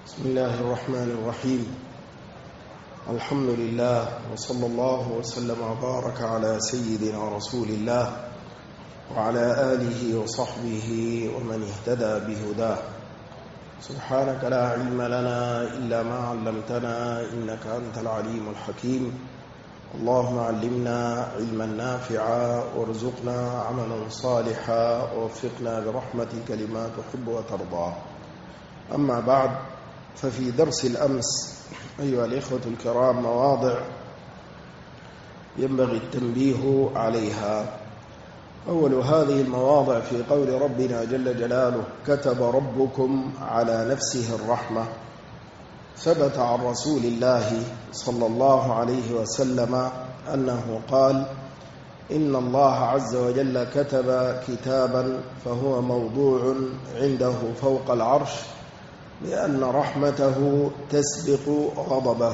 بسم الله الرحمن الرحيم. الحمد لله وصلى الله وسلم وبارك على سيدنا رسول الله وعلى آله وصحبه ومن اهتدى بهداه. سبحانك لا علم لنا إلا ما علمتنا إنك أنت العليم الحكيم. اللهم علمنا علما نافعا وارزقنا عملا صالحا ووفقنا برحمتك لما تحب وترضى. أما بعد، ففي درس الأمس أيها الإخوة الكرام مواضع ينبغي التنبيه عليها. أول هذه المواضع في قول ربنا جل جلاله: كتب ربكم على نفسه الرحمة. ثبت عن رسول الله صلى الله عليه وسلم أنه قال: إن الله عز وجل كتب كتابا فهو موضوع عنده فوق العرش لأن رحمته تسبق غضبه.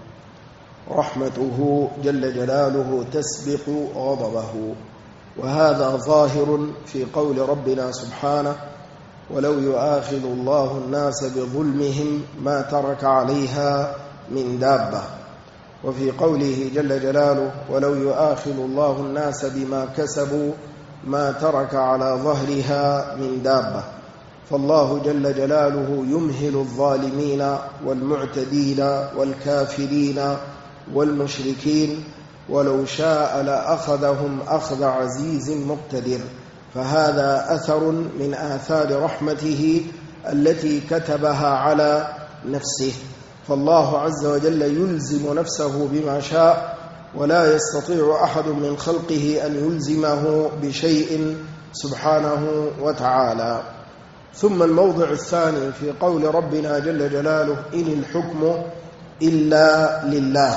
رحمته جل جلاله تسبق غضبه، وهذا ظاهر في قول ربنا سبحانه: ولو يؤاخذ الله الناس بظلمهم ما ترك عليها من دابة. وفي قوله جل جلاله: ولو يؤاخذ الله الناس بما كسبوا ما ترك على ظهرها من دابة. فالله جل جلاله يمهل الظالمين والمعتدين والكافرين والمشركين، ولو شاء لأخذهم أخذ عزيز مقتدر. فهذا أثر من آثار رحمته التي كتبها على نفسه. فالله عز وجل يلزم نفسه بما شاء، ولا يستطيع أحد من خلقه أن يلزمه بشيء سبحانه وتعالى. ثم الموضع الثاني في قول ربنا جل جلاله: إن الحكم إلا لله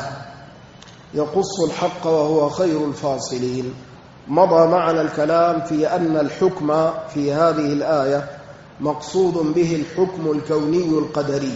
يقص الحق وهو خير الفاصلين. مضى معنا الكلام في أن الحكم في هذه الآية مقصود به الحكم الكوني القدري.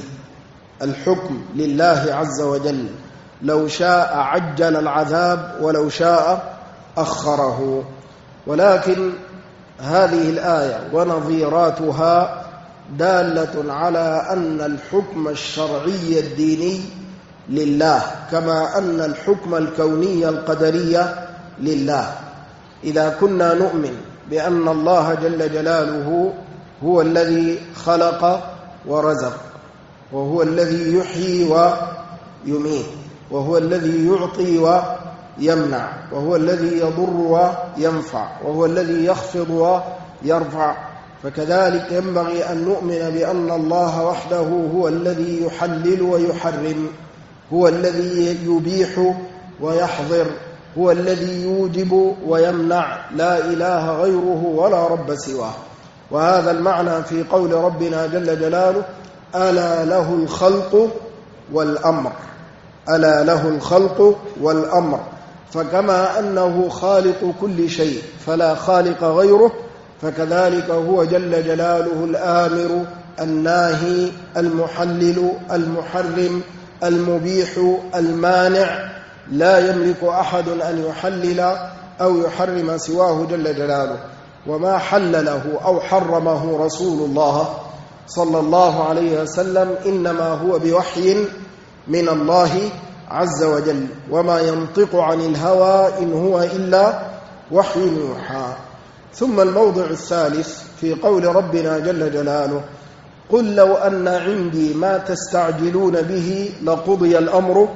الحكم لله عز وجل، لو شاء عجل العذاب ولو شاء أخره. ولكن هذه الآية ونظيراتها دالة على أن الحكم الشرعي الديني لله، كما أن الحكم الكوني القدري لله. إذا كنا نؤمن بأن الله جل جلاله هو الذي خلق ورزق، وهو الذي يحيي ويميت، وهو الذي يعطي ويمنع، وهو الذي يضر وينفع، وهو الذي يخفض ويرفع، فكذلك ينبغي أن نؤمن بأن الله وحده هو الذي يحلل ويحرم، هو الذي يبيح ويحظر، هو الذي يوجب ويمنع، لا إله غيره ولا رب سواه. وهذا المعنى في قول ربنا جل جلاله: ألا له الخلق والأمر. ألا له الخلق والأمر. فكما أنه خالق كل شيء فلا خالق غيره، فكذلك هو جل جلاله الآمر الناهي المحلل المحرم المبيح المانع. لا يملك أحد أن يحلل أو يحرم سواه جل جلاله. وما حلله أو حرمه رسول الله صلى الله عليه وسلم إنما هو بوحي من الله عز وجل، وما ينطق عن الهوى إن هو إلا وحي يوحى. ثم الموضع الثالث في قول ربنا جل جلاله: قل لو أن عندي ما تستعجلون به لقضي الأمر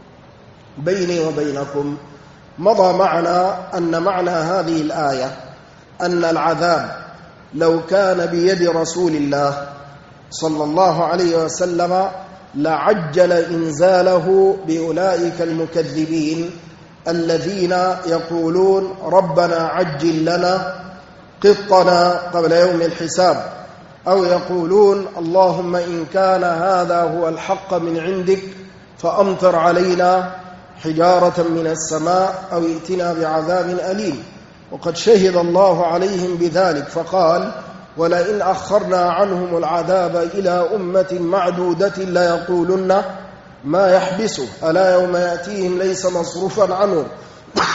بيني وبينكم. مضى معنا أن معنى هذه الآية أن العذاب لو كان بيد رسول الله صلى الله عليه وسلم لعجل إنزاله بأولئك المكذبين الذين يقولون: ربنا عجل لنا قطنا قبل يوم الحساب، أو يقولون: اللهم إن كان هذا هو الحق من عندك فأمطر علينا حجارة من السماء أو ائتنا بعذاب أليم. وقد شهد الله عليهم بذلك فقال: ولئن أخرنا عنهم العذاب إلى أمة معدودة ليقولن ما يحبسه ألا يوم يأتيهم ليس مصروفا عنه.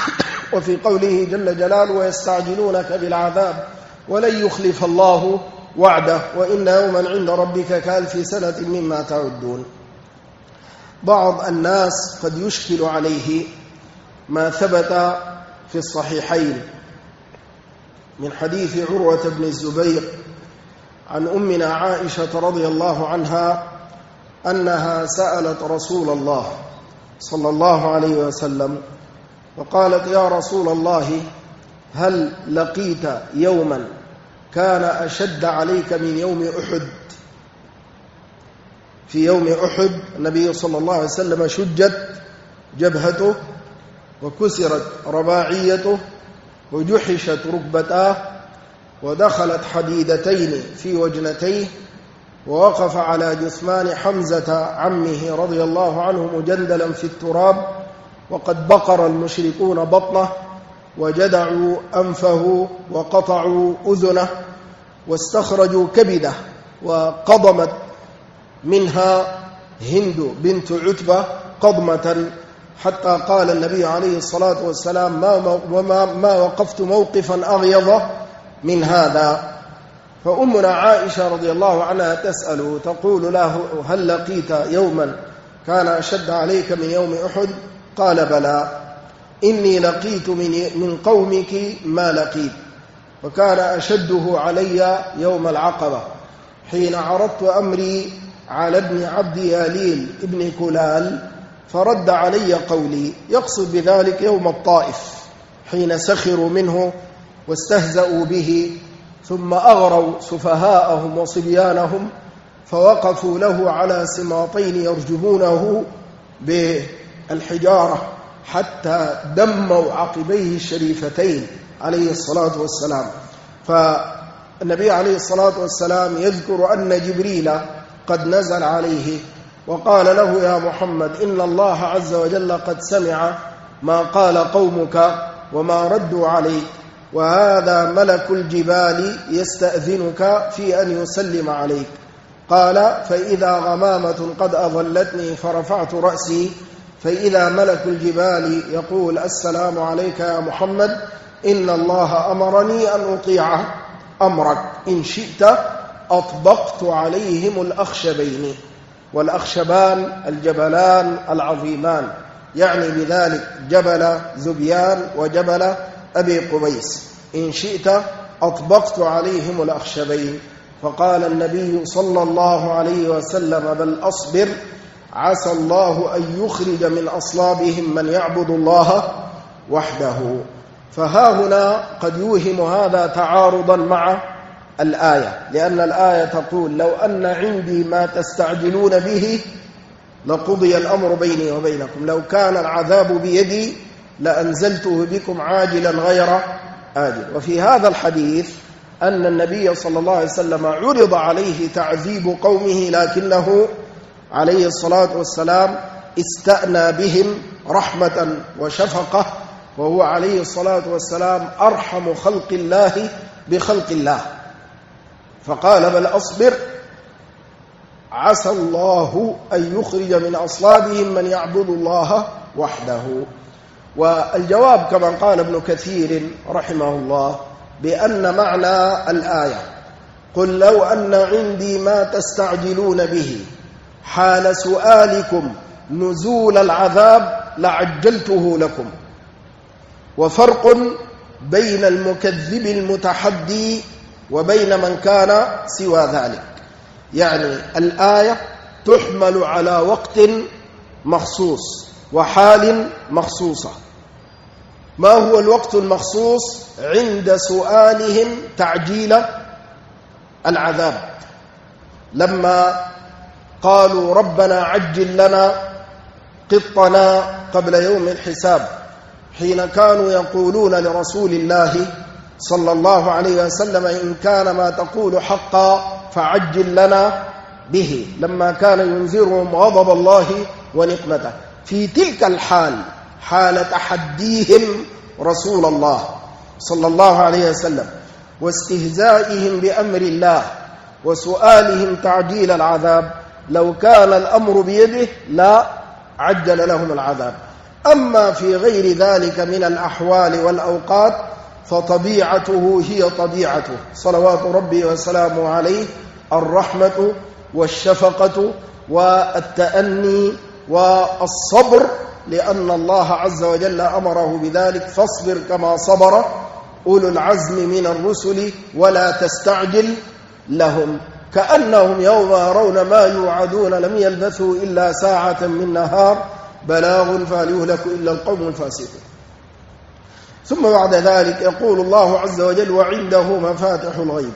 وفي قوله جل جلاله: ويستعجلونك بالعذاب ولن يخلف الله وعده وإن يوما عند ربك كألف سنة مما تعدون. بعض الناس قد يشكل عليه ما ثبت في الصحيحين من حديث عروة بن الزبير عن أمنا عائشة رضي الله عنها أنها سألت رسول الله صلى الله عليه وسلم وقالت: يا رسول الله، هل لقيت يوما كان أشد عليك من يوم أحد؟ في يوم أحد النبي صلى الله عليه وسلم شجت جبهته وكسرت رباعيته وجحشت ركبتاه ودخلت حديدتين في وجنتيه، ووقف على جثمان حمزة عمه رضي الله عنه مجندلا في التراب، وقد بقر المشركون بطنه وجدعوا أنفه وقطعوا أذنه واستخرجوا كبده، وقضمت منها هند بنت عتبة قضمة، حتى قال النبي عليه الصلاة والسلام: ما وقفت موقفا أغيظ من هذا. فأمنا عائشة رضي الله عنها تسأله تقول له: هل لقيت يوما كان أشد عليك من يوم أحد؟ قال: بلى، إني لقيت من قومك ما لقيت، وكان أشده علي يوم العقبة حين عرضت أمري على ابن عبد ياليل ابن كلال فرد علي قولي، يقصد بذلك يوم الطائف حين سخروا منه واستهزأوا به، ثم أغروا سفهاءهم وصبيانهم فوقفوا له على سماطين يرجمونه بالحجارة حتى دموا عقبيه الشريفتين عليه الصلاة والسلام. فالنبي عليه الصلاة والسلام يذكر أن جبريل قد نزل عليه وقال له: يا محمد، إن الله عز وجل قد سمع ما قال قومك وما ردوا عليك، وهذا ملك الجبال يستأذنك في أن يسلم عليك. قال: فإذا غمامة قد أظلتني فرفعت رأسي فإذا ملك الجبال يقول: السلام عليك يا محمد، إن الله أمرني أن أطيع أمرك، إن شئت أطبقت عليهم الأخشبين. والأخشبان الجبلان العظيمان، يعني بذلك جبل ذبيان وجبل أبي قبيس، إن شئت أطبقت عليهم الأخشبين. فقال النبي صلى الله عليه وسلم: بل أصبر، عسى الله أن يخرج من أصلابهم من يعبد الله وحده. فها هنا قد يوهم هذا تعارضا مع الآية، لأن الآية تقول: لو أن عندي ما تستعجلون به لقضي الأمر بيني وبينكم، لو كان العذاب بيدي لأنزلته بكم عاجلا غير آجل. وفي هذا الحديث أن النبي صلى الله عليه وسلم عرض عليه تعذيب قومه، لكنه عليه الصلاة والسلام استأنى بهم رحمة وشفقة، وهو عليه الصلاة والسلام أرحم خلق الله بخلق الله. فقال: بل أصبر، عسى الله أن يخرج من أصلابهم من يعبد الله وحده. والجواب كما قال ابن كثير رحمه الله بأن معنى الآية: قل لو أن عندي ما تستعجلون به حال سؤالكم نزول العذاب لعجلته لكم. وفرق بين المكذب المتحدي وبين من كان سوى ذلك، يعني الآية تحمل على وقت مخصوص وحال مخصوصة. ما هو الوقت المخصوص؟ عند سؤالهم تعجيل العذاب، لما قالوا: ربنا عجل لنا قطنا قبل يوم الحساب، حين كانوا يقولون لرسول الله صلى الله عليه وسلم: إن كان ما تقول حقا فعجل لنا به، لما كان ينذرهم غضب الله ونقمته. في تلك الحال، حال تحديهم رسول الله صلى الله عليه وسلم واستهزائهم بأمر الله وسؤالهم تعجيل العذاب، لو كان الأمر بيده لا عجل لهم العذاب. أما في غير ذلك من الأحوال والأوقات فطبيعته هي طبيعته صلوات ربي وسلامه عليه، الرحمة والشفقة والتأني والصبر، لأن الله عز وجل أمره بذلك: فاصبر كما صبر أولو العزم من الرسل ولا تستعجل لهم. كأنهم يوم يرون ما يوعدون لم يلبثوا إلا ساعة من نهار بلاغ فهل يهلك إلا القوم الفاسقون. ثم بعد ذلك يقول الله عز وجل: وعنده مفاتح الغيب.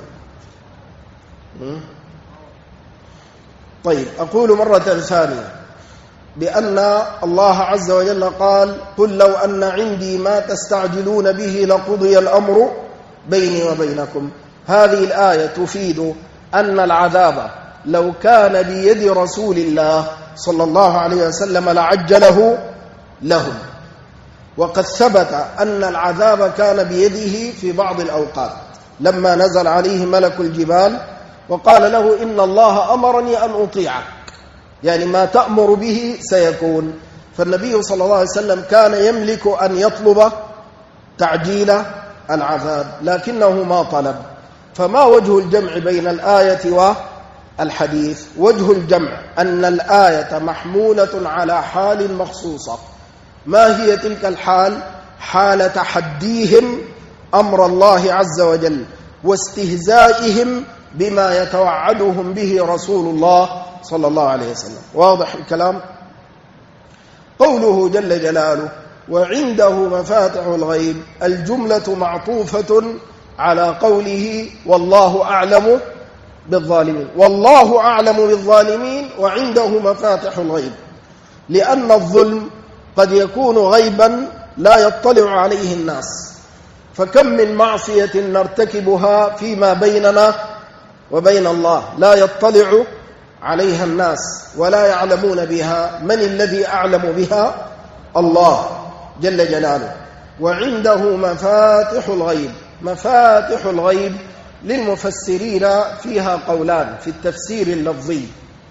طيب، أقول مرة ثانية بأن الله عز وجل قال: قل لو أن عندي ما تستعجلون به لقضي الأمر بيني وبينكم. هذه الآية تفيد أن العذاب لو كان بيد رسول الله صلى الله عليه وسلم لعجله لهم، وقد ثبت أن العذاب كان بيده في بعض الأوقات، لما نزل عليه ملك الجبال وقال له: إن الله أمرني أن أطيعك، يعني ما تأمر به سيكون. فالنبي صلى الله عليه وسلم كان يملك أن يطلب تعجيل العذاب، لكنه ما طلب. فما وجه الجمع بين الآية والحديث؟ وجه الجمع أن الآية محمولة على حال مخصوصة. ما هي تلك الحال؟ حال تحديهم أمر الله عز وجل واستهزائهم بما يتوعدهم به رسول الله صلى الله عليه وسلم. واضح الكلام؟ قوله جل جلاله: وعنده مفاتح الغيب، الجملة معطوفة على قوله: والله أعلم بالظالمين. والله أعلم بالظالمين وعنده مفاتح الغيب، لأن الظلم قد يكون غيبا لا يطلع عليه الناس. فكم من معصية نرتكبها فيما بيننا وبين الله لا يطلع عليها الناس ولا يعلمون بها. من الذي أعلم بها؟ الله جل جلاله. وعنده مفاتح الغيب. مفاتح الغيب للمفسرين فيها قولان في التفسير اللفظي.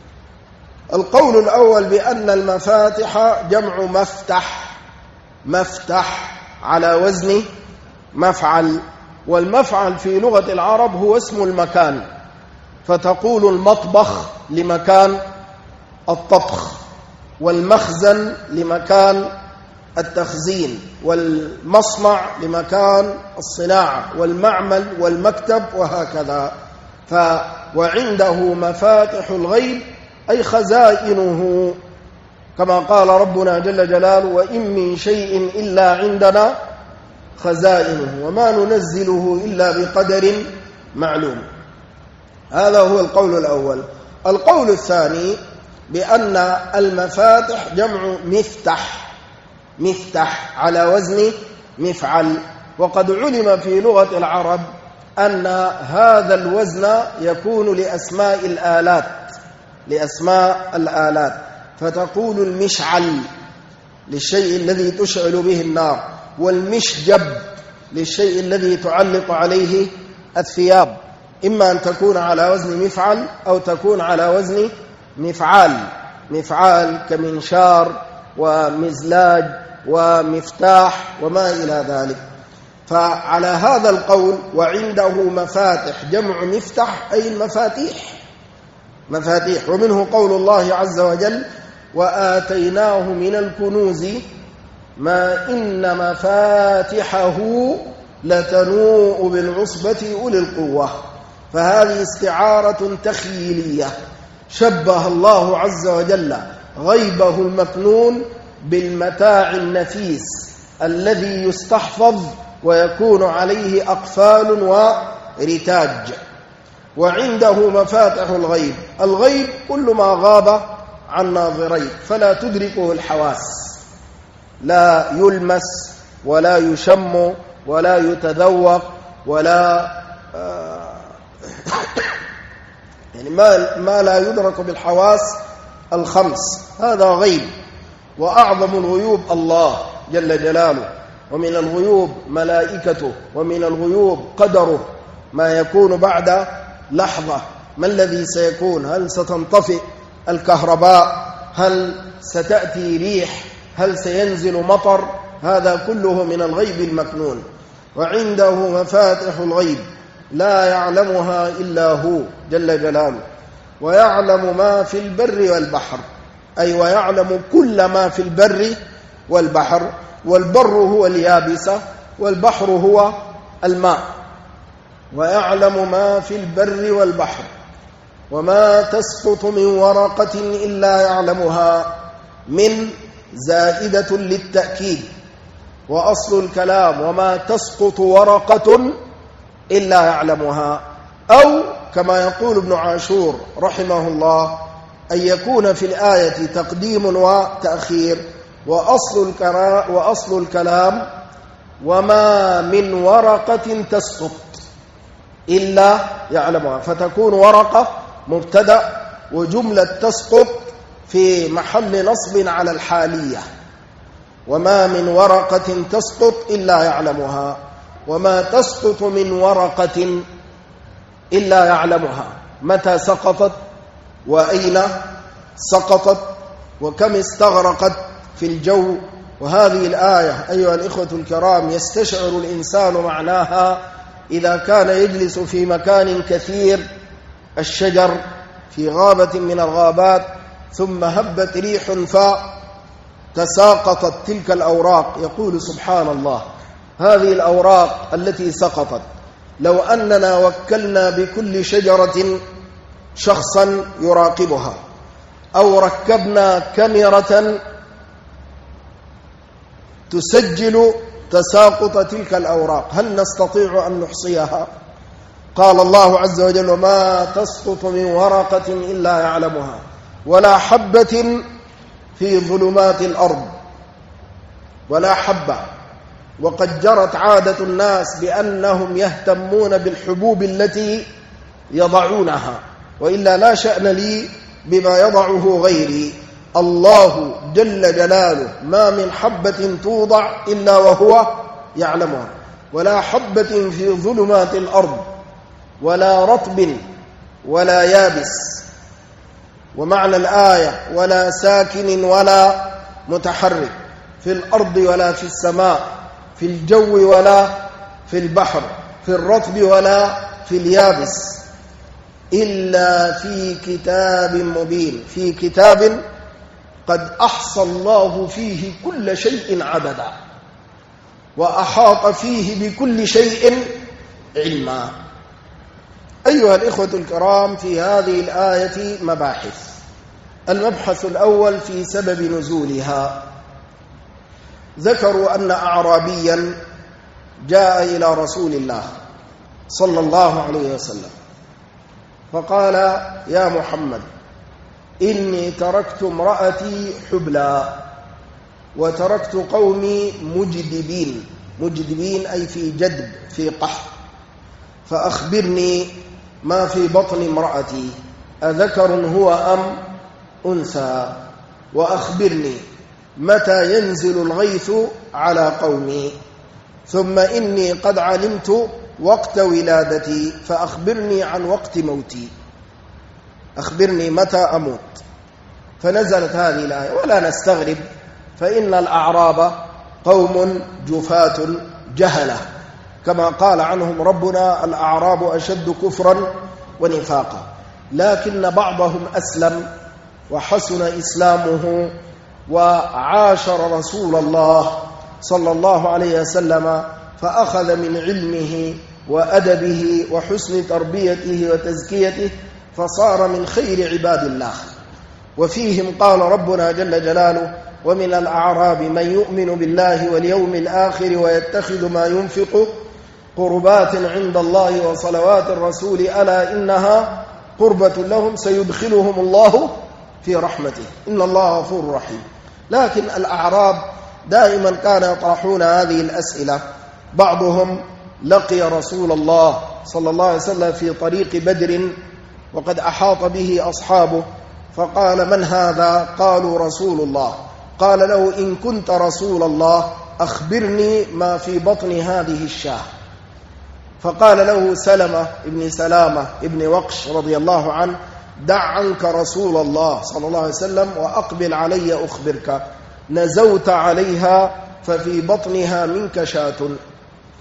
القول الأول بأن المفاتح جمع مفتح، مفتح على وزن مفعل، والمفعل في لغة العرب هو اسم المكان، فتقول المطبخ لمكان الطبخ، والمخزن لمكان التخزين، والمصنع لمكان الصناعة، والمعمل والمكتب، وهكذا. وعنده مفاتح الغيب أي خزائنه، كما قال ربنا جل جلاله: وإن من شيء إلا عندنا خزائنه وما ننزله إلا بقدر معلوم. هذا هو القول الأول. القول الثاني بأن المفاتح جمع مفتح، مفتح على وزن مفعل. وقد علم في لغة العرب أن هذا الوزن يكون لأسماء الآلات، لأسماء الآلات، فتقول المشعل للشيء الذي تشعل به النار، والمشجب للشيء الذي تعلق عليه الثياب، إما أن تكون على وزن مفعل أو تكون على وزن مفعال. مفعال كمنشار ومزلاج ومفتاح وما إلى ذلك. فعلى هذا القول وعنده مفاتح جمع مفتح أي المفاتيح، مفاتيح. ومنه قول الله عز وجل: وآتيناه من الكنوز ما إن مفاتحه لتنوء بالعصبة أولي القوة. فهذه استعارة تخيلية، شبه الله عز وجل غيبه المكنون بالمتاع النفيس الذي يستحفظ ويكون عليه أقفال ورتاج. وعنده مفاتح الغيب. الغيب كل ما غاب عن ناظريه فلا تدركه الحواس، لا يلمس ولا يشم ولا يتذوق ولا يعني ما لا يدرك بالحواس الخمس، هذا غيب. وأعظم الغيوب الله جل جلاله، ومن الغيوب ملائكته، ومن الغيوب قدره، ما يكون بعد لحظة، ما الذي سيكون، هل ستنطفئ الكهرباء، هل ستأتي ريح، هل سينزل مطر، هذا كله من الغيب المكنون. وعنده مفاتح الغيب لا يعلمها إلا هو جل جلاله، ويعلم ما في البر والبحر، أي ويعلم كل ما في البر والبحر، والبر هو اليابسة والبحر هو الماء. ويعلم ما في البر والبحر وما تسقط من ورقة إلا يعلمها، من زائدة للتأكيد، وأصل الكلام وما تسقط ورقة إلا يعلمها، أو كما يقول ابن عاشور رحمه الله أن يكون في الآية تقديم وتأخير، وأصل الكلام وما من ورقة تسقط إلا يعلمها، فتكون ورقة مبتدأ وجملة تسقط في محل نصب على الحالية. وما من ورقة تسقط إلا يعلمها، وما تسقط من ورقة إلا يعلمها، متى سقطت وأين سقطت وكم استغرقت في الجو. وهذه الآية أيها الإخوة الكرام يستشعر الإنسان معناها إذا كان يجلس في مكان كثير الشجر في غابة من الغابات، ثم هبت ريح فتساقطت تلك الأوراق، يقول سبحان الله، هذه الأوراق التي سقطت لو أننا وكلنا بكل شجرة شخصا يراقبها، أو ركبنا كاميرا تسجل تساقط تلك الأوراق، هل نستطيع أن نحصيها؟ قال الله عز وجل: ما تسقط من ورقة إلا يعلمها، ولا حبة في ظلمات الأرض، ولا حبة. وقد جرت عادة الناس بأنهم يهتمون بالحبوب التي يضعونها، وإلا لا شأن لي بما يضعه غيري. الله جل جلاله ما من حبة توضع إلا وهو يعلمها، ولا حبة في ظلمات الأرض، ولا رطب ولا يابس. ومعنى الآية: ولا ساكن ولا متحرك، في الأرض ولا في السماء، في الجو ولا في البحر، في الرطب ولا في اليابس، إلا في كتاب مبين، في كتاب قد أحصى الله فيه كل شيء عددا، وأحاط فيه بكل شيء علما. أيها الإخوة الكرام، في هذه الآية مباحث. المبحث الأول في سبب نزولها. ذكروا أن أعرابيا جاء إلى رسول الله صلى الله عليه وسلم فقال: يا محمد، إني تركت امرأتي حبلى، وتركت قومي مجدبين أي في جدب، في قحط، فأخبرني ما في بطن امرأتي، أذكر هو أم أنثى؟ وأخبرني متى ينزل الغيث على قومي، ثم إني قد علمت وقت ولادتي، فأخبرني عن وقت موتي، أخبرني متى أموت. فنزلت هذه الآية. ولا نستغرب، فإن الأعراب قوم جفاة جهلة، كما قال عنهم ربنا: الأعراب أشد كفرا ونفاقا. لكن بعضهم أسلم وحسن إسلامه وعاشر رسول الله صلى الله عليه وسلم، فأخذ من علمه وأدبه وحسن تربيته وتزكيته، فصار من خير عباد الله. وفيهم قال ربنا جل جلاله: ومن الأعراب من يؤمن بالله واليوم الآخر ويتخذ ما ينفق قربات عند الله وصلوات الرسول ألا إنها قربة لهم سيدخلهم الله في رحمته إن الله غفور رحيم. لكن الأعراب دائما كانوا يطرحون هذه الأسئلة. بعضهم لقي رسول الله صلى الله عليه وسلم في طريق بدر وقد أحاط به أصحابه، فقال: من هذا؟ قالوا: رسول الله. قال له: إن كنت رسول الله أخبرني ما في بطن هذه الشاة. فقال له سلامة ابن وقش رضي الله عنه: دع عنك رسول الله صلى الله عليه وسلم وأقبل علي أخبرك. نزوت عليها ففي بطنها منك شاة،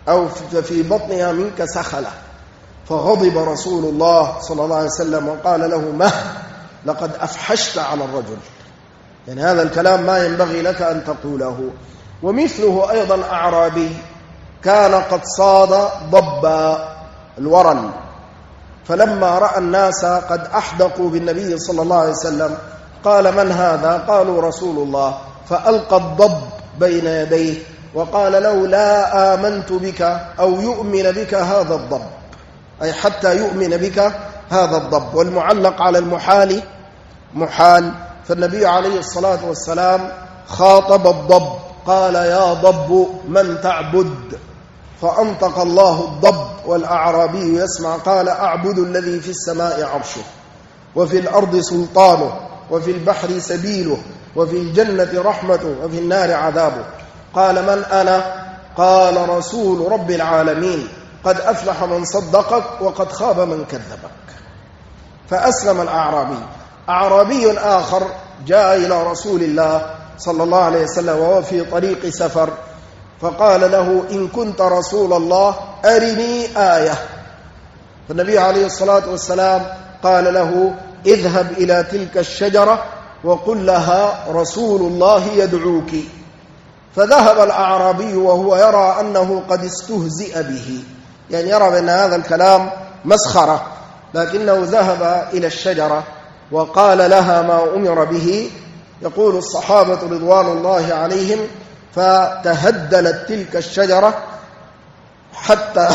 أو في بطنها منك سخلة. فغضب رسول الله صلى الله عليه وسلم وقال له: مه، لقد أفحشت على الرجل، يعني هذا الكلام ما ينبغي لك أن تقوله. ومثله أيضا أعرابي كان قد صاد ضبا الورل، فلما رأى الناس قد أحدقوا بالنبي صلى الله عليه وسلم قال: من هذا؟ قالوا: رسول الله. فألقى الضب بين يديه وقال له: لا آمنت بك أو يؤمن بك هذا الضب، أي حتى يؤمن بك هذا الضب. والمعلق على المحال محال، فالنبي عليه الصلاة والسلام خاطب الضب قال: يا ضب من تعبد؟ فأنطق الله الضب والأعرابي يسمع قال: أعبد الذي في السماء عرشه وفي الأرض سلطانه وفي البحر سبيله وفي الجنة رحمته وفي النار عذابه. قال: من أنا؟ قال: رسول رب العالمين، قد أفلح من صدقك وقد خاب من كذبك. فأسلم الأعرابي. أعرابي آخر جاء إلى رسول الله صلى الله عليه وسلم وهو في طريق سفر، فقال له: إن كنت رسول الله أرني آية. فالنبي عليه الصلاة والسلام قال له: اذهب إلى تلك الشجرة وقل لها رسول الله يدعوك. فذهب الأعرابي وهو يرى أنه قد استهزئ به، يعني يرى بأن هذا الكلام مسخرة، لكنه ذهب إلى الشجرة وقال لها ما أمر به. يقول الصحابة رضوان الله عليهم: فتهدلت تلك الشجرة حتى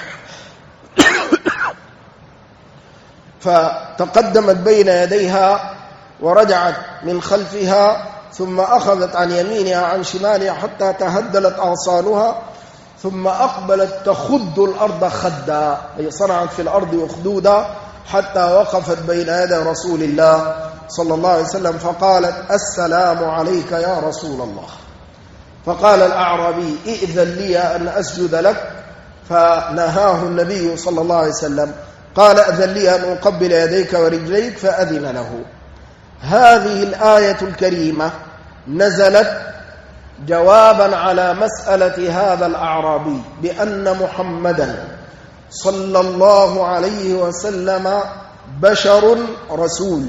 فتقدمت بين يديها ورجعت من خلفها، ثم أخذت عن يمينها عن شمالها حتى تهدلت أغصانها، ثم أقبلت تخد الأرض خدا، أي صنعت في الأرض أخدودا حتى وقفت بين يدي رسول الله صلى الله عليه وسلم فقالت: السلام عليك يا رسول الله. فقال الأعرابي: ائذن لي أن أسجد لك، فنهاه النبي صلى الله عليه وسلم. قال: أذن لي أن أقبل يديك ورجليك، فأذن له. هذه الآية الكريمة نزلت جوابا على مسألة هذا الأعرابي بأن محمدا صلى الله عليه وسلم بشر رسول،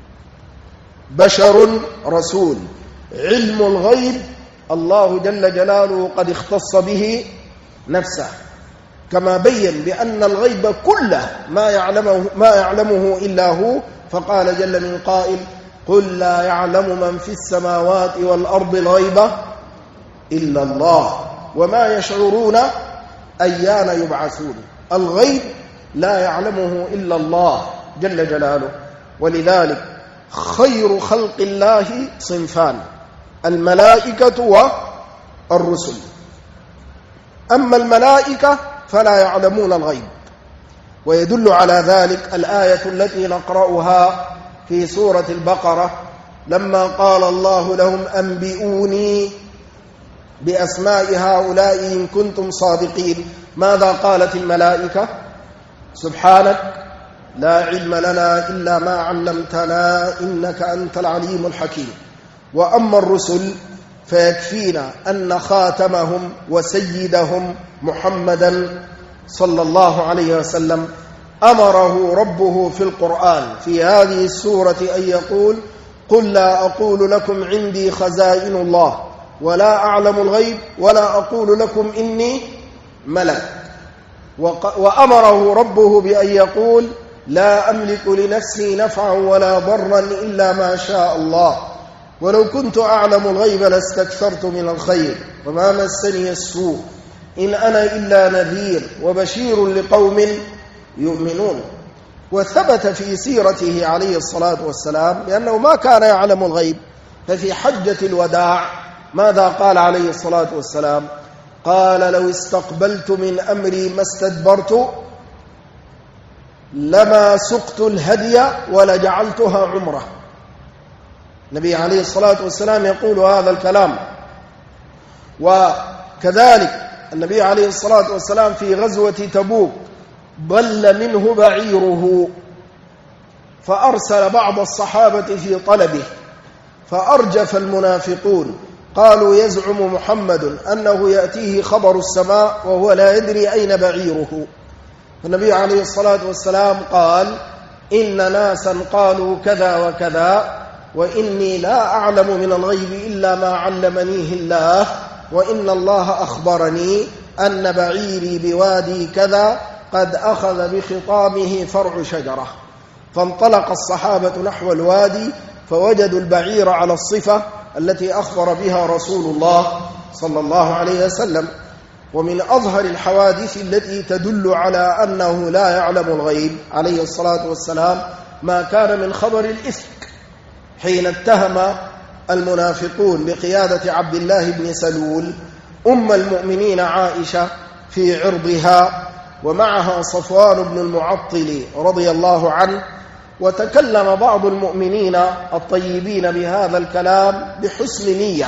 بشر رسول. علم الغيب الله جل جلاله قد اختص به نفسه، كما بين بأن الغيب كله ما يعلمه إلا هو. فقال جل من قائل: قل لا يعلم من في السماوات والأرض الغيب إلا الله وما يشعرون أيان يبعثون. الغيب لا يعلمه إلا الله جل جلاله. ولذلك خير خلق الله صنفان: الملائكة والرسل. أما الملائكة فلا يعلمون الغيب، ويدل على ذلك الآية التي نقرأها في سورة البقرة لما قال الله لهم: أنبئوني بأسماء هؤلاء إن كنتم صادقين. ماذا قالت الملائكة؟ سبحانك لا علم لنا إلا ما علمتنا إنك أنت العليم الحكيم. وأما الرسل فيكفينا أن خاتمهم وسيدهم محمدا صلى الله عليه وسلم أمره ربه في القرآن في هذه السورة أن يقول: قل لا أقول لكم عندي خزائن الله ولا أعلم الغيب ولا أقول لكم إني ملك. وأمره ربه بأن يقول: لا أملك لنفسي نفعا ولا ضرا إلا ما شاء الله ولو كنت أعلم الغيب لاستكثرت من الخير وما مسني السوء إن أنا إلا نذير وبشير لقوم يؤمنون. وثبت في سيرته عليه الصلاة والسلام بأنه ما كان يعلم الغيب. ففي حجة الوداع ماذا قال عليه الصلاة والسلام؟ قال: لو استقبلت من أمري ما استدبرت لما سقت الهدي ولجعلتها عمره. النبي عليه الصلاة والسلام يقول هذا الكلام. وكذلك النبي عليه الصلاة والسلام في غزوة تبوك ضل منه بعيره، فأرسل بعض الصحابة في طلبه، فأرجف المنافقون قالوا يزعم محمد أنه يأتيه خبر السماء وهو لا يدري أين بعيره. فالنبي عليه الصلاة والسلام قال إن ناسا قالوا كذا وكذا وإني لا أعلم من الغيب إلا ما علمنيه الله، وإن الله أخبرني أن بعيري بوادي كذا قد أخذ بخطامه فرع شجرة. فانطلق الصحابة نحو الوادي فوجدوا البعير على الصفة التي أخبر بها رسول الله صلى الله عليه وسلم. ومن أظهر الحوادث التي تدل على أنه لا يعلم الغيب عليه الصلاة والسلام ما كان من خبر الإفك، حين اتهم المنافقون بقيادة عبد الله بن سلول أم المؤمنين عائشة في عرضها، ومعها صفوان بن المعطل رضي الله عنه. وتكلم بعض المؤمنين الطيبين بهذا الكلام بحسن نية.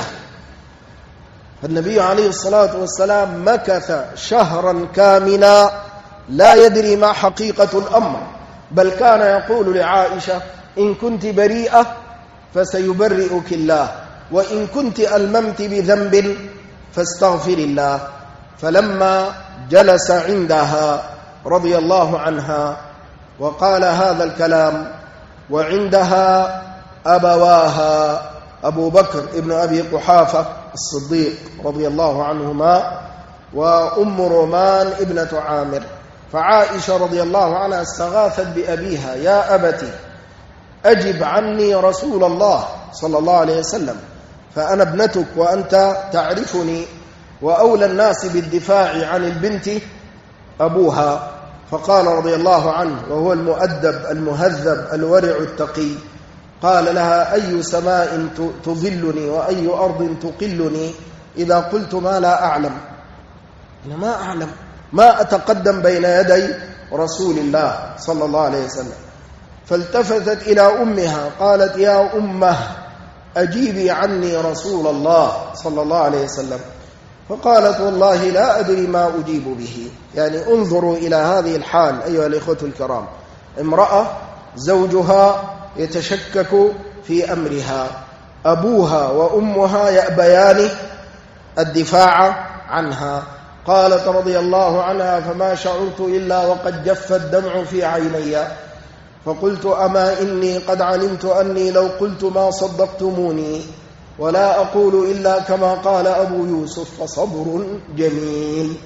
فالنبي عليه الصلاة والسلام مكث شهرا كاملا لا يدري ما حقيقة الأمر، بل كان يقول لعائشة إن كنت بريئة فسيبرئك الله، وإن كنت ألممت بذنب فاستغفر الله. فلما جلس عندها رضي الله عنها وقال هذا الكلام، وعندها أبواها أبو بكر ابن أبي قحافة الصديق رضي الله عنهما وأم رومان ابنة عامر، فعائشة رضي الله عنها استغاثت بأبيها يا أبتي أجب عني رسول الله صلى الله عليه وسلم، فأنا ابنتك وأنت تعرفني، وأولى الناس بالدفاع عن البنت أبوها. فقال رضي الله عنه وهو المؤدب المهذب الورع التقي، قال لها أي سماء تظلني وأي أرض تقلني إذا قلت ما لا أعلم؟ أنا ما أعلم، ما أتقدم بين يدي رسول الله صلى الله عليه وسلم. فالتفتت إلى أمها قالت يا أمه أجيبي عني رسول الله صلى الله عليه وسلم. فقالت والله لا أدري ما أجيب به. يعني انظروا إلى هذه الحال أيها الإخوة الكرام، امرأة زوجها يتشكك في أمرها، أبوها وأمها يأبيان الدفاع عنها. قالت رضي الله عنها فما شعرت إلا وقد جف الدمع في عيني، فقلت أما إني قد علمت أني لو قلت ما صدقتموني، ولا أقول إلا كما قال أبو يوسف فصبر جميل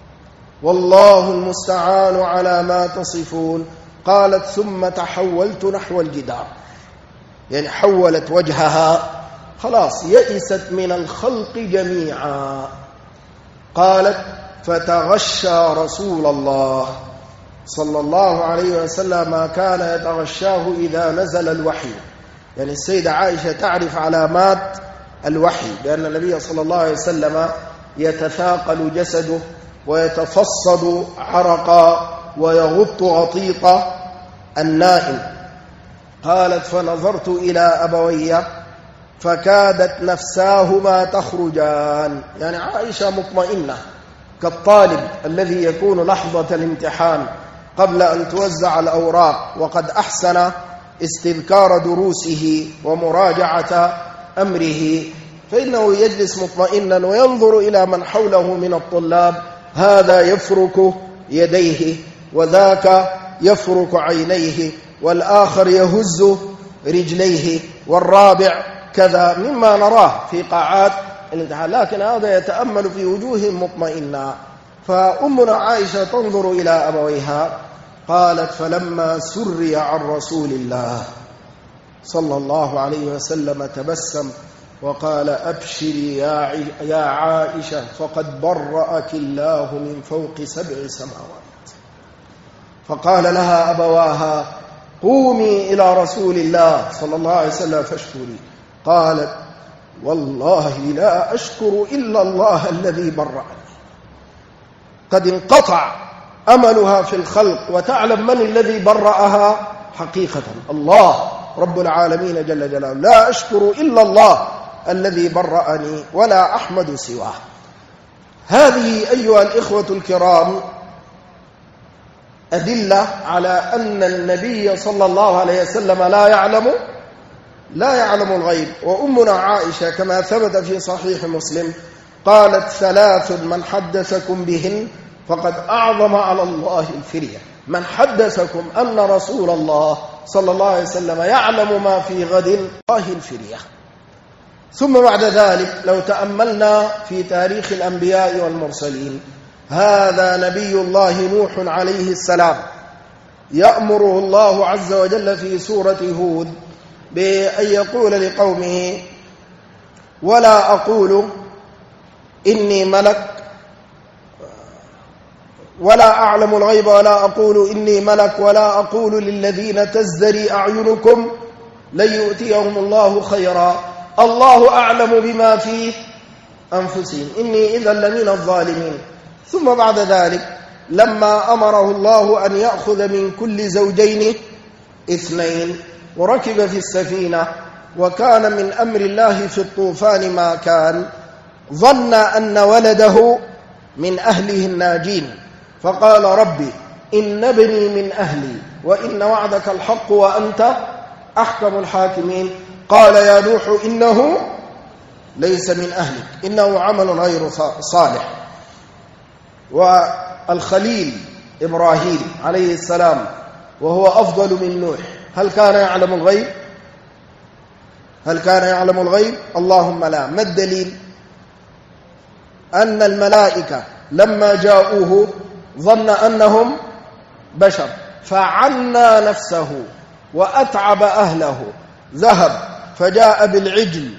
والله المستعان على ما تصفون. قالت ثم تحولت نحو الجدار، يعني حولت وجهها، خلاص يئست من الخلق جميعا. قالت فتغشى رسول الله صلى الله عليه وسلم ما كان يتغشاه إذا نزل الوحي. يعني السيدة عائشة تعرف علامات الوحي، لأن النبي صلى الله عليه وسلم يتثاقل جسده ويتفصد عرقا ويغط غطيط النائم. قالت فنظرت إلى أبوي فكادت نفساهما تخرجان، يعني عائشة مطمئنة كالطالب الذي يكون لحظة الامتحان قبل أن توزع الأوراق وقد أحسن استذكار دروسه ومراجعة أمره، فإنه يجلس مطمئنا وينظر إلى من حوله من الطلاب، هذا يفرك يديه وذاك يفرك عينيه والآخر يهز رجليه والرابع كذا، مما نراه في قاعات الامتحان، لكن هذا يتأمل في وجوه مطمئنة. فأمنا عائشة تنظر إلى أبويها. قالت فلما سري عن رسول الله صلى الله عليه وسلم تبسم وقال أبشري يا عائشة فقد برأك الله من فوق 7 سماوات. فقال لها أبواها قومي إلى رسول الله صلى الله عليه وسلم فاشكري. قالت والله لا أشكر إلا الله الذي برأني. قد انقطع أملها في الخلق وتعلم من الذي برأها حقيقة، الله رب العالمين جل جلاله. لا أشكر إلا الله الذي برأني ولا أحمد سواه. هذه أيها الإخوة الكرام أدلة على أن النبي صلى الله عليه وسلم لا يعلم لا يعلم الغيب. وأمنا عائشة كما ثبت في صحيح مسلم قالت 3 من حدثكم بهن فقد أعظم على الله الفرية. من حدثكم أن رسول الله صلى الله عليه وسلم يعلم ما في غد الله الفرية. ثم بعد ذلك لو تأملنا في تاريخ الأنبياء والمرسلين، هذا نبي الله نوح عليه السلام يأمره الله عز وجل في سورة هود بأن يقول لقومه: ولا أقول إني ملك ولا أعلم الغيب ولا أقول إني ملك ولا أقول للذين تزدري أعينكم لن يؤتيهم الله خيرا الله أعلم بما في أنفسهم إني إذا لمن الظالمين. ثم بعد ذلك لما أمره الله أن يأخذ من كل زوجين 2 وركب في السفينة، وكان من أمر الله في الطوفان ما كان، ظن أن ولده من أهله الناجين فقال: ربي إن ابني من أهلي وإن وعدك الحق وأنت أحكم الحاكمين. قال: يا نوح إنه ليس من أهلك إنه عمل غير صالح. والخليل إبراهيم عليه السلام وهو أفضل من نوح، هل كان يعلم الغيب؟ هل كان يعلم الغيب؟ اللهم لا. ما الدليل؟ أن الملائكة لما جاءوه ظن أنهم بشر فعنى نفسه وأتعب أهله، ذهب فجاء بالعجل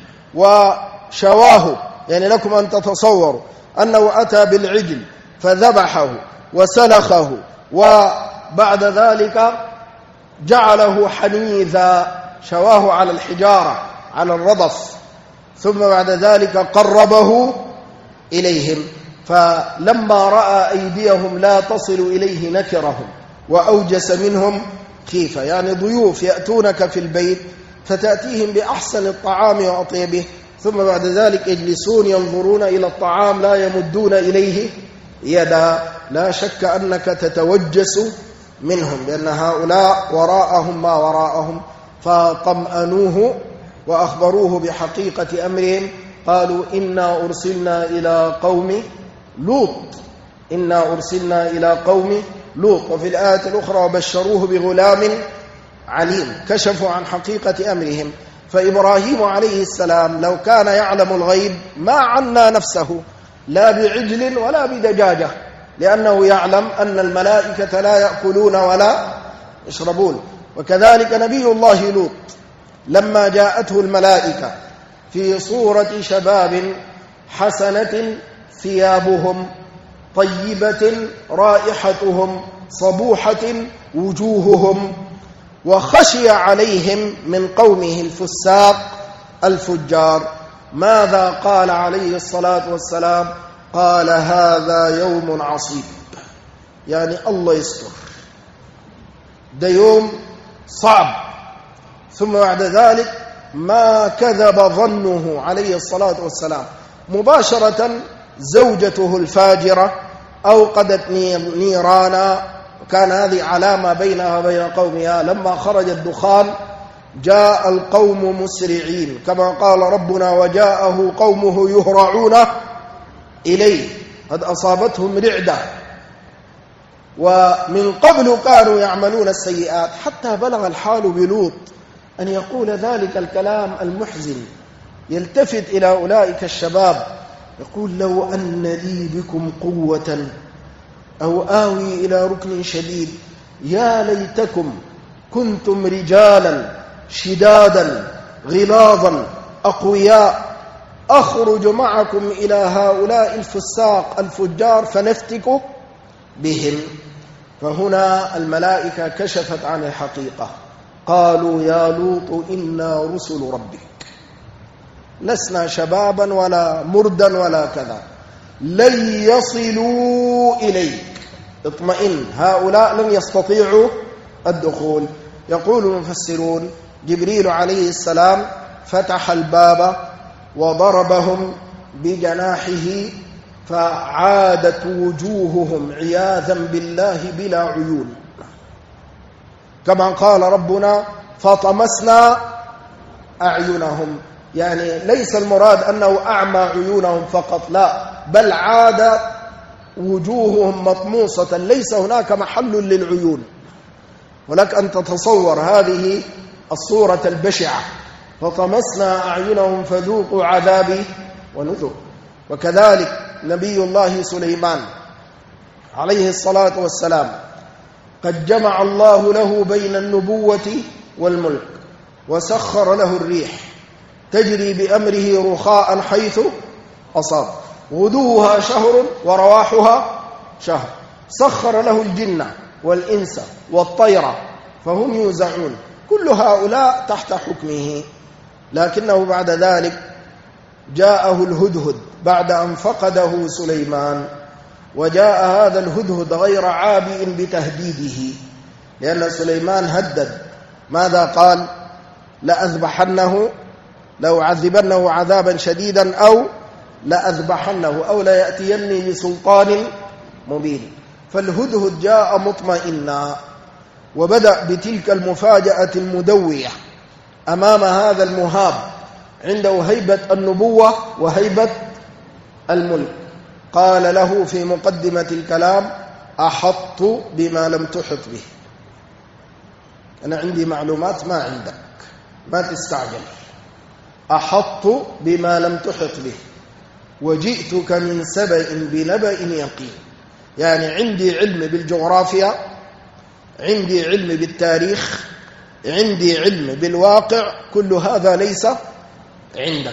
وشواه، يعني لكم أن تتصوروا أنه أتى بالعجل فذبحه وسلخه وبعد ذلك جعله حنيذا، شواه على الحجارة على الرضف، ثم بعد ذلك قربه إليهم، فلما رأى أيديهم لا تصل إليه نكرهم وأوجس منهم خيفة. يعني ضيوف يأتونك في البيت فتأتيهم بأحسن الطعام وأطيبه، ثم بعد ذلك يجلسون ينظرون إلى الطعام لا يمدون إليه يدا، لا شك أنك تتوجس منهم، لأن هؤلاء وراءهم ما وراءهم. فطمأنوه وأخبروه بحقيقة أمرهم، قالوا: إنا أرسلنا إلى قوم لوط، إنا أرسلنا إلى قوم لوط. وفي الآية الأخرى: وبشروه بغلام عليم، كشفوا عن حقيقة أمرهم. فإبراهيم عليه السلام لو كان يعلم الغيب ما عنى نفسه لا بعجل ولا بدجاجة، لأنه يعلم أن الملائكة لا يأكلون ولا يشربون. وكذلك نبي الله لوط لما جاءته الملائكة في صورة شباب حسنة ثيابهم طيبة رائحتهم صبوحة وجوههم، وخشي عليهم من قومه الفساق الفجار، ماذا قال عليه الصلاة والسلام؟ قال: هذا يوم عصيب، يعني الله يستر، ده يوم صعب. ثم بعد ذلك ما كذب ظنه عليه الصلاة والسلام، مباشرة زوجته الفاجرة أوقدت نيرانا، وكان هذه علامة بينها وبين قومها. لما خرج الدخان جاء القوم مسرعين، كما قال ربنا: وجاءه قومه يهرعون إليه، قد أصابتهم رعدة، ومن قبل كانوا يعملون السيئات، حتى بلغ الحال بلوط أن يقول ذلك الكلام المحزن، يلتفت إلى أولئك الشباب يقول: لو أن لي بكم قوة أو آوي إلى ركن شديد، يا ليتكم كنتم رجالا شدادا غلاظا أقوياء، أخرج معكم إلى هؤلاء الفساق الفجار فنفتك بهم. فهنا الملائكة كشفت عن الحقيقة، قالوا: يا لوط إنا رسل ربك، لسنا شبابا ولا مردا ولا كذا، لن يصلوا إليك، اطمئن، هؤلاء لم يستطيعوا الدخول. يقول المفسرون: جبريل عليه السلام فتح الباب وضربهم بجناحه فعادت وجوههم عياذا بالله بلا عيون، كما قال ربنا: فطمسنا أعينهم، يعني ليس المراد أنه أعمى عيونهم فقط، لا، بل عاد وجوههم مطموسة، ليس هناك محل للعيون. ولك أن تتصور هذه الصورة البشعة، فطمسنا أعينهم فذوقوا عذابي ونذر. وكذلك نبي الله سليمان عليه الصلاة والسلام قد جمع الله له بين النبوة والملك، وسخر له الريح تجري بأمره رخاء حيث أصاب، غدوها شهر ورواحها شهر، سخر له الجن والإنس والطير فهم يوزعون، كل هؤلاء تحت حكمه. لكنه بعد ذلك جاءه الهدهد بعد أن فقده سليمان، وجاء هذا الهدهد غير عابئ بتهديده، لأن سليمان هدد، ماذا قال؟ لأذبحنه، لو عذبنه عذابا شديدا أو لأذبحنه أو ليأتيني بسلطان مبين. فالهدهد جاء مطمئنا، وبدأ بتلك المفاجأة المدوية أمام هذا المهاب عنده هيبة النبوة وهيبة الملك. قال له في مقدمة الكلام: أحط بما لم تحط به، أنا عندي معلومات ما عندك، ما تستعجل. أحط بما لم تحط به وجئتك من سبأ بنبأ يقين، يعني عندي علم بالجغرافيا، عندي علم بالتاريخ، عندي علم بالواقع، كل هذا ليس عندك.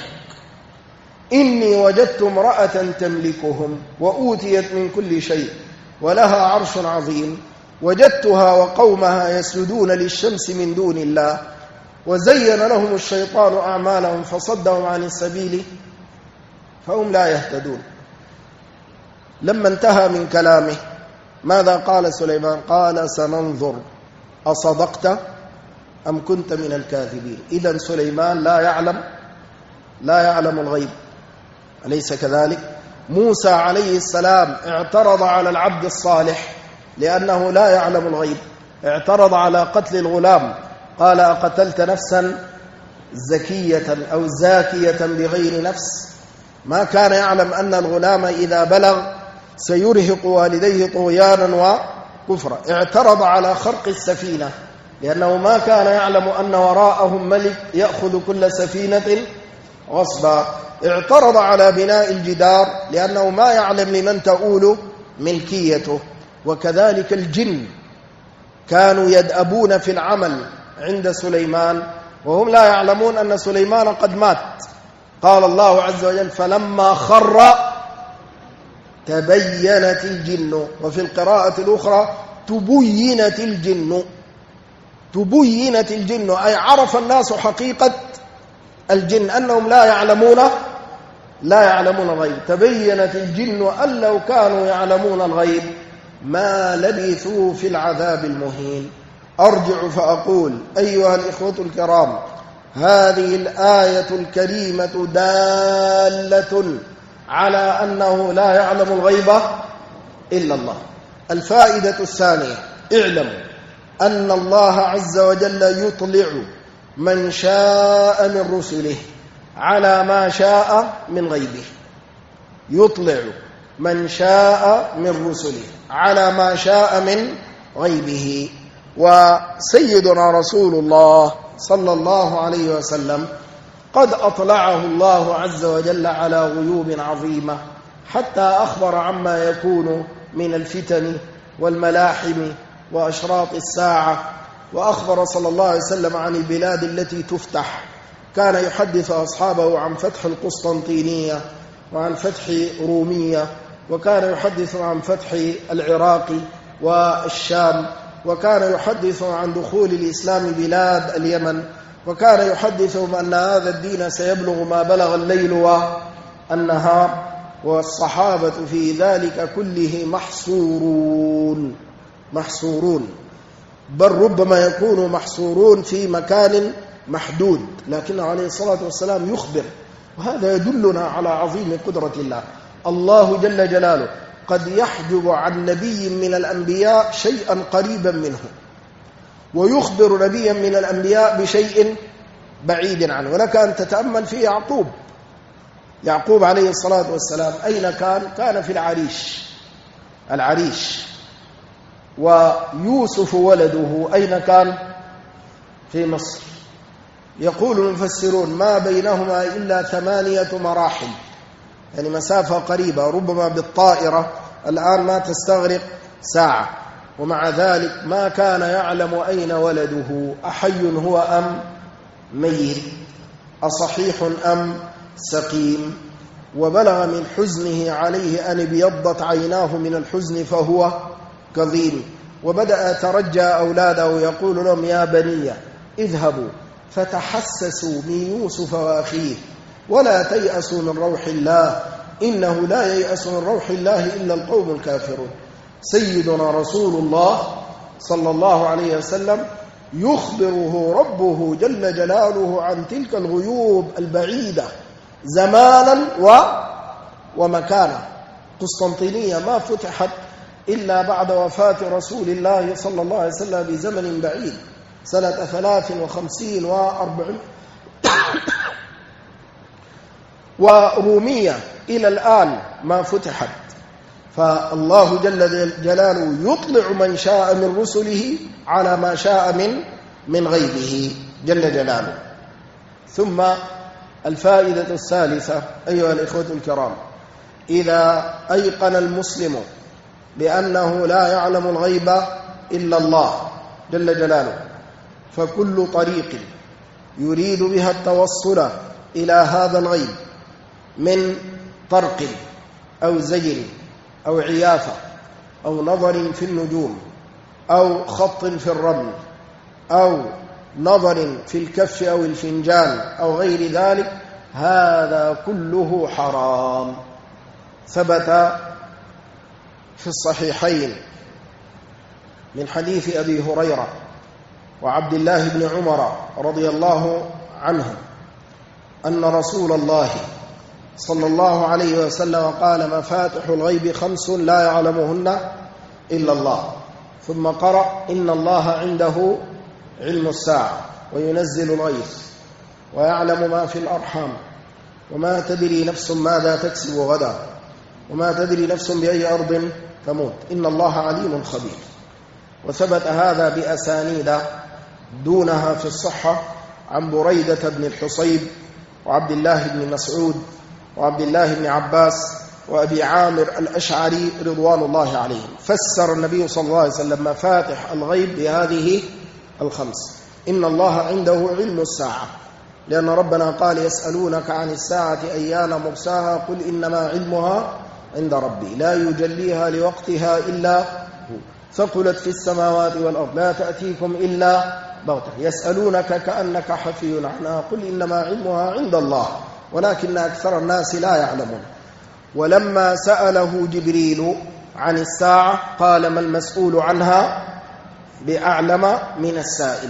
إني وجدت امرأة تملكهم وأوتيت من كل شيء ولها عرش عظيم، وجدتها وقومها يسجدون للشمس من دون الله، وزين لهم الشيطان أعمالهم فصدهم عن السبيل فهم لا يهتدون. لما انتهى من كلامه ماذا قال سليمان؟ قال: سننظر أصدقت أم كنت من الكاذبين. إذن سليمان لا يعلم الغيب، أليس كذلك؟ موسى عليه السلام اعترض على العبد الصالح لأنه لا يعلم الغيب، اعترض على قتل الغلام، قال: أقتلت نفسا زكية أو زاكية بغير نفس؟ ما كان يعلم أن الغلام إذا بلغ سيرهق والديه طغيانا وكفرا. اعترض على خرق السفينة لأنه ما كان يعلم أن وراءهم ملك يأخذ كل سفينة غصبا. اعترض على بناء الجدار لأنه ما يعلم لمن تؤول ملكيته. وكذلك الجن كانوا يدأبون في العمل عند سليمان وهم لا يعلمون أن سليمان قد مات. قال الله عز وجل: فلما خر تبينت الجن، وفي القراءة الأخرى تبينت الجن. تبينت الجن أي عرف الناس حقيقة الجن أنهم لا يعلمون الغيب. تبينت الجن أن لو كانوا يعلمون الغيب ما لبثوا في العذاب المهين. أرجع فأقول أيها الإخوة الكرام، هذه الآية الكريمة دالة على أنه لا يعلم الغيب إلا الله. الفائدة الثانية: اعلموا أن الله عز وجل يطلع من شاء من رسله على ما شاء من غيبه. يطلع من شاء من رسله على ما شاء من غيبه. وسيدنا رسول الله صلى الله عليه وسلم قد أطلعه الله عز وجل على غيوب عظيمة، حتى أخبر عما يكون من الفتن والملاحم وأشراط الساعة، وأخبر صلى الله عليه وسلم عن البلاد التي تفتح. كان يحدث أصحابه عن فتح القسطنطينية وعن فتح رومية، وكان يحدث عن فتح العراق والشام، وكان يحدث عن دخول الإسلام بلاد اليمن، وكان يحدثهم أن هذا الدين سيبلغ ما بلغ الليل والنهار، والصحابة في ذلك كله محصورون، بل ربما يكونوا محصورون في مكان محدود، لكن عليه الصلاة والسلام يخبر، وهذا يدلنا على عظيم قدرة الله. الله جل جلاله قد يحجب عن نبي من الأنبياء شيئا قريبا منه، ويخبر نبيا من الأنبياء بشيء بعيد عنه. ولك أن تتأمل في يعقوب عليه الصلاة والسلام أين كان؟ كان في العريش. ويوسف ولده أين كان؟ في مصر. يقول المفسرون ما بينهما إلا 8 مراحل، يعني مسافة قريبة، ربما بالطائرة الآن ما تستغرق ساعة. ومع ذلك ما كان يعلم أين ولده، أحي هو أم ميت، أصحيح أم سقيم. وبلغ من حزنه عليه أن ابيضت عيناه من الحزن فهو كظيم. وبدأ يترجى أولاده يقول لهم يا بني اذهبوا فتحسسوا من يوسف وأخيه ولا تيأسوا من روح الله إنه لا ييأس من روح الله إلا القوم الكافرون. سيدنا رسول الله صلى الله عليه وسلم يخبره ربه جل جلاله عن تلك الغيوب البعيدة زمانا ومكانا. قسطنطينية ما فتحت إلا بعد وفاة رسول الله صلى الله عليه وسلم بزمن بعيد، سنة 53 و400. ورومية إلى الآن ما فتحت. فالله جل جلاله يطلع من شاء من رسله على ما شاء من غيبه جل جلاله. ثم الفائدة الثالثة أيها الإخوة الكرام، إذا أيقن المسلم بأنه لا يعلم الغيب إلا الله جل جلاله، فكل طريق يريد بها التوصل إلى هذا الغيب من طرق أو زجر أو عيافة أو نظر في النجوم أو خط في الرمل أو نظر في الكف أو الفنجان أو غير ذلك، هذا كله حرام. ثبت في الصحيحين من حديث أبي هريرة وعبد الله بن عمر رضي الله عنه أن رسول الله صلى الله عليه وسلم قال مفاتح الغيب 5 لا يعلمهن إلا الله، ثم قرأ إن الله عنده علم الساعة وينزل الغيث ويعلم ما في الأرحام وما تدري نفس ماذا تكسب غدا وما تدري نفس بأي أرض تموت إن الله عليم خبير. وثبت هذا بأسانيد دونها في الصحة عن بريدة بن الحصيب وعبد الله بن مسعود وعبد الله بن عباس وأبي عامر الأشعري رضوان الله عليهم. فسر النبي صلى الله عليه وسلم مفاتح الغيب بهذه 5: إن الله عنده علم الساعة، لأن ربنا قال يسألونك عن الساعة أيان مرساها قل إنما علمها عند ربي لا يجليها لوقتها إلا هو ثقلت في السماوات والأرض لا تأتيكم إلا بغتة يسألونك كأنك حفي عنها قل إنما علمها عند الله ولكن أكثر الناس لا يعلمون. ولما سأله جبريل عن الساعة قال ما المسؤول عنها بأعلم من السائل.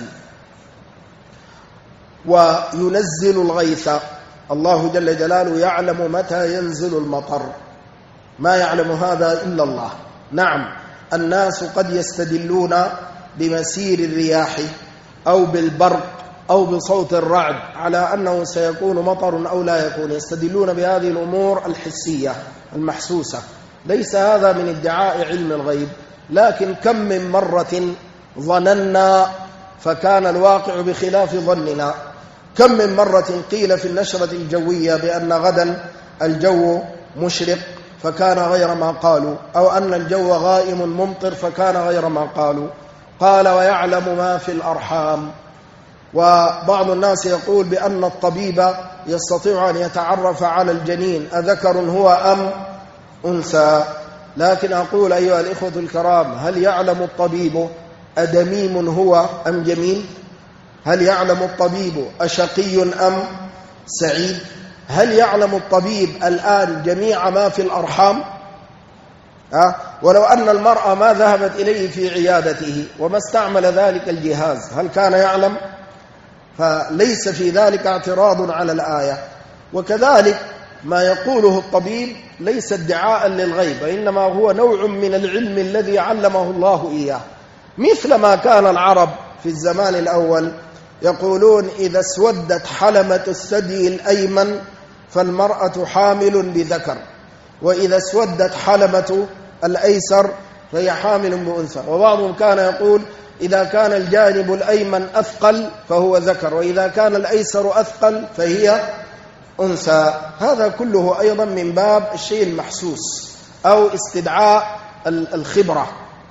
وينزل الغيث، الله جل جلاله يعلم متى ينزل المطر، ما يعلم هذا إلا الله. نعم الناس قد يستدلون بمسير الرياح أو بالبرق أو بصوت الرعد على أنه سيكون مطر أو لا يكون، يستدلون بهذه الأمور الحسية المحسوسة. ليس هذا من ادعاء علم الغيب، لكن كم من مرة ظننا فكان الواقع بخلاف ظننا. كم من مرة قيل في النشرة الجوية بأن غدا الجو مشرق فكان غير ما قالوا، أو أن الجو غائم ممطر فكان غير ما قالوا. قال ويعلم ما في الأرحام. وبعض الناس يقول بأن الطبيب يستطيع أن يتعرف على الجنين أذكر هو أم أنثى. لكن أقول أيها الإخوة الكرام، هل يعلم الطبيب أدميم هو أم جميل؟ هل يعلم الطبيب أشقي أم سعيد؟ هل يعلم الطبيب الآن جميع ما في الأرحام؟ ولو أن المرأة ما ذهبت إليه في عيادته وما استعمل ذلك الجهاز هل كان يعلم؟ فليس في ذلك اعتراض على الآية. وكذلك ما يقوله الطبيب ليس ادعاء للغيب، إنما هو نوع من العلم الذي علمه الله إياه. مثل ما كان العرب في الزمان الأول يقولون إذا اسودت حلمة الثدي الأيمن فالمرأة حامل بذكر، وإذا اسودت حلمة الأيسر فهي حامل بأنثى. وبعضهم كان يقول إذا كان الجانب الأيمن أثقل فهو ذكر، وإذا كان الأيسر أثقل فهي أنثى. هذا كله أيضا من باب الشيء المحسوس أو استدعاء الخبرة.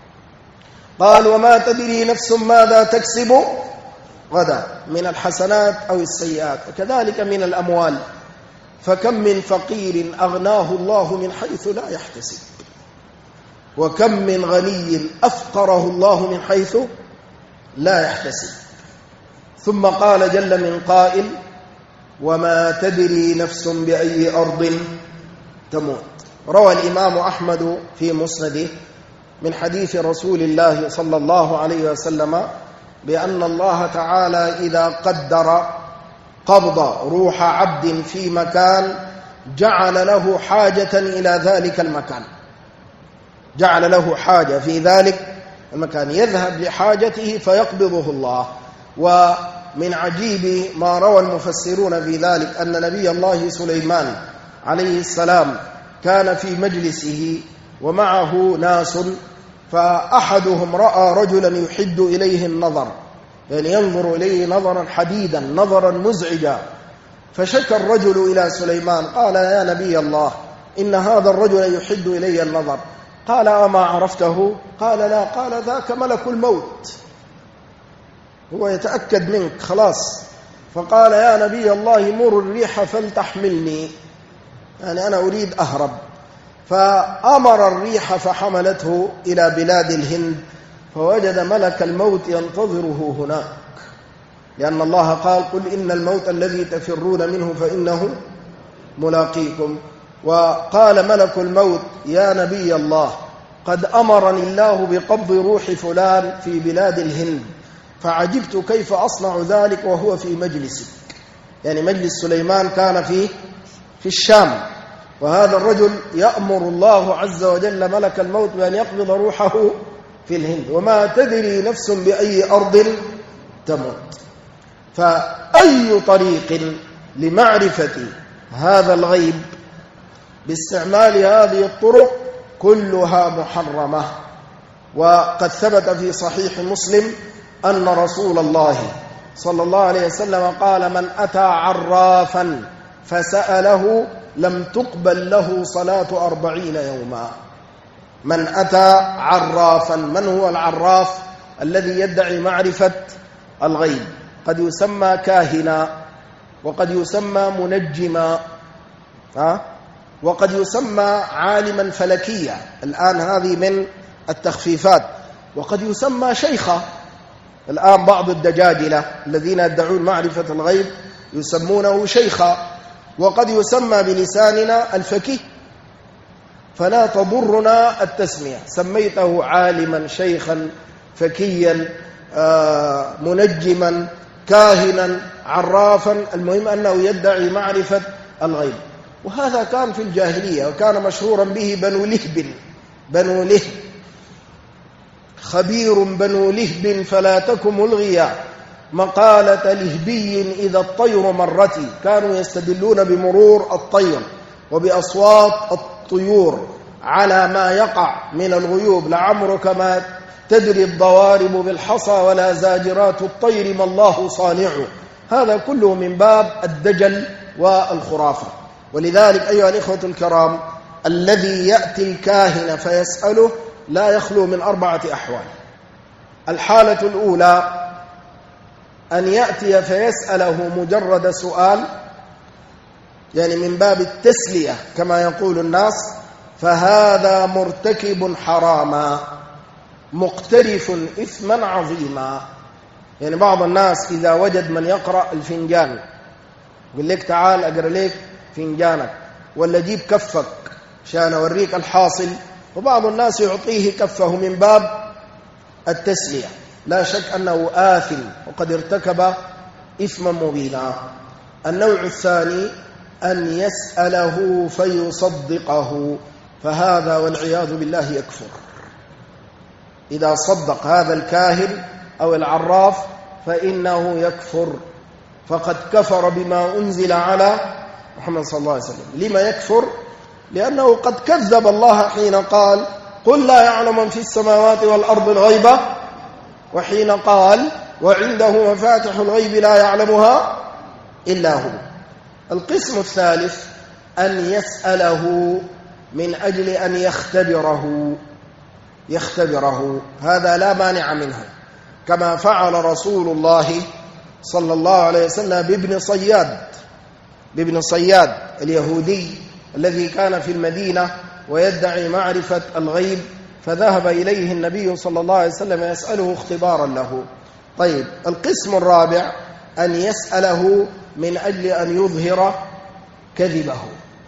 قال وما تدري نفس ماذا تكسب غدا، من الحسنات أو السيئات، وكذلك من الأموال. فكم من فقير أغناه الله من حيث لا يحتسب، وكم من غني أفقره الله من حيث لا يحتسب. ثم قال جل من قائل وما تدري نفس بأي أرض تموت. روى الإمام أحمد في مسنده من حديث رسول الله صلى الله عليه وسلم بأن الله تعالى إذا قدر قبض روح عبد في مكان جعل له حاجة إلى ذلك المكان، جعل له حاجة في ذلك المكان، يذهب لحاجته فيقبضه الله. ومن عجيب ما روى المفسرون في ذلك أن نبي الله سليمان عليه السلام كان في مجلسه ومعه ناس، فأحدهم رأى رجلا يحد إليه النظر، يعني ينظر إليه نظرا حديدا، نظرا مزعجا. فشكى الرجل إلى سليمان قال يا نبي الله إن هذا الرجل يحد إلي النظر. قال أما عرفته؟ قال لا. قال ذاك ملك الموت، هو يتأكد منك خلاص. فقال يا نبي الله مر الريح فلتحملني، يعني أنا أريد أهرب. فأمر الريح فحملته إلى بلاد الهند، فوجد ملك الموت ينتظره هناك، لأن الله قال قل إن الموت الذي تفرون منه فإنه ملاقيكم. وقال ملك الموت يا نبي الله قد أمرني الله بقبض روح فلان في بلاد الهند، فعجبت كيف أصنع ذلك وهو في مجلسك. يعني مجلس سليمان كان في الشام، وهذا الرجل يأمر الله عز وجل ملك الموت بأن يقبض روحه في الهند. وما تدري نفس بأي أرض تموت. فأي طريق لمعرفة هذا الغيب باستعمال هذه الطرق كلها محرمة. وقد ثبت في صحيح مسلم أن رسول الله صلى الله عليه وسلم قال من أتى عرافا فسأله لم تقبل له صلاة 40 يوما. من أتى عرافا، من هو العراف؟ الذي يدعي معرفة الغيب، قد يسمى كاهنا، وقد يسمى منجما، وقد يسمى عالما فلكيا، الآن هذه من التخفيفات، وقد يسمى شيخا. الآن بعض الدجاجلة الذين يدعون معرفة الغيب يسمونه شيخا، وقد يسمى بلساننا الفقيه، فلا تضرنا التسمية. سميته عالما، شيخا، فكيا، منجما، كاهنا، عرافا، المهم أنه يدعي معرفة الغيب. وهذا كان في الجاهلية، وكان مشهورا به بنو لهب. بنو لهب خبير بنو لهب فلا تك ملغيا مقالة لهبي إذا الطير مرتي. كانوا يستدلون بمرور الطير وبأصوات الطيور على ما يقع من الغيوب. لعمرك ما تدري الضوارب بالحصى ولا زاجرات الطير ما الله صانعه. هذا كله من باب الدجل والخرافة. ولذلك أيها الإخوة الكرام، الذي يأتي الكاهن فيسأله لا يخلو من 4 أحوال. الحالة الأولى أن يأتي فيسأله مجرد سؤال، يعني من باب التسلية كما يقول الناس، فهذا مرتكب حراما مقترف إثما عظيما. يعني بعض الناس إذا وجد من يقرأ الفنجان يقول لك تعال أقرأ لك فنجانك، ولا جيب كفك عشان أوريك الحاصل، وبعض الناس يعطيه كفه من باب التسلية. لا شك أنه آثم وقد ارتكب إثما مبينا. النوع الثاني أن يسأله فيصدقه، فهذا والعياذ بالله يكفر. إذا صدق هذا الكاهن أو العراف فإنه يكفر، فقد كفر بما أنزل على محمد صلى الله عليه وسلم. لما يكفر؟ لأنه قد كذب الله حين قال قل لا يعلم من في السماوات والأرض الغيب، وحين قال وعنده مفاتح الغيب لا يعلمها إلا هو. القسم الثالث أن يسأله من أجل أن يختبره، هذا لا مانع منه، كما فعل رسول الله صلى الله عليه وسلم بابن صياد اليهودي الذي كان في المدينة ويدعي معرفة الغيب، فذهب إليه النبي صلى الله عليه وسلم يسأله اختبارا له. طيب، القسم الرابع أن يسأله من أجل أن يظهر كذبه.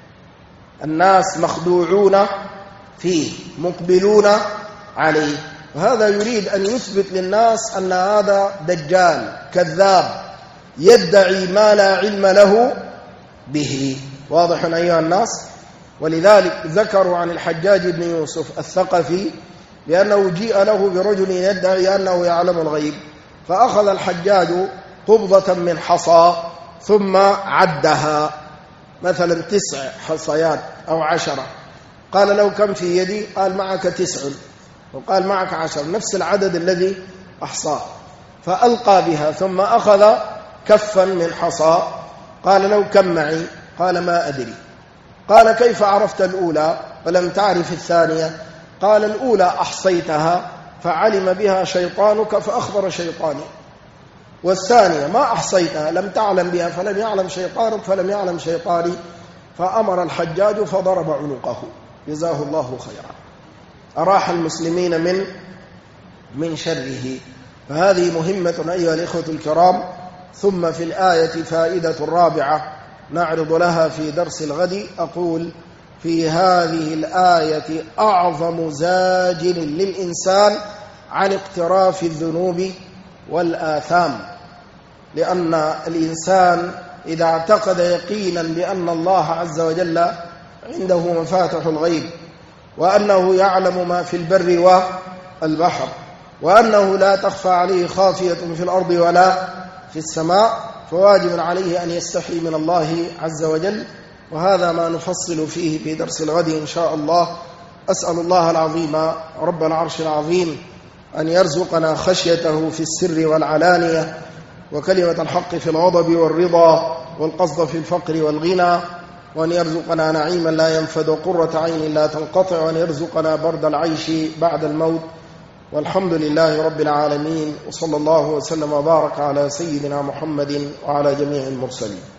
الناس مخدوعون فيه مقبلون عليه، وهذا يريد أن يثبت للناس أن هذا دجال كذاب يدعي ما لا علم له به. واضح أيها الناس؟ ولذلك ذكروا عن الحجاج بن يوسف الثقفي بأنه جيء له برجل يدعي أنه يعلم الغيب، فأخذ الحجاج قبضة من حصى ثم عدها، مثلا 9 حصيات أو 10، قال له كم في يدي؟ قال معك 9، وقال معك 10، نفس العدد الذي أحصاه، فألقى بها ثم أخذ كفا من حصى، قال له كم معي؟ قال ما أدري. قال كيف عرفت الأولى ولم تعرف الثانية؟ قال الأولى أحصيتها فعلم بها شيطانك فأخبر شيطاني، والثانية ما أحصيتها لم تعلم بها فلم يعلم شيطانك فلم يعلم شيطاني، فأمر الحجاج فضرب عنقه جزاه الله خيرا، أراح المسلمين من شره. فهذه مهمة أيها الإخوة الكرام. ثم في الآية فائدة رابعة نعرض لها في درس الغد. أقول في هذه الآية أعظم زاجر للإنسان عن اقتراف الذنوب والآثام، لأن الإنسان إذا اعتقد يقينا بأن الله عز وجل عنده مفاتح الغيب، وأنه يعلم ما في البر والبحر، وأنه لا تخفى عليه خافية في الأرض ولا في السماء، فواجب عليه أن يستحي من الله عز وجل. وهذا ما نفصل فيه في درس الغد إن شاء الله. أسأل الله العظيم رب العرش العظيم أن يرزقنا خشيته في السر والعلانية، وكلمة الحق في الغضب والرضا، والقصد في الفقر والغنى، وأن يرزقنا نعيما لا ينفد، وقرة عين لا تنقطع، وأن يرزقنا برد العيش بعد الموت. والحمد لله رب العالمين، وصلى الله وسلم وبارك على سيدنا محمد وعلى جميع المرسلين.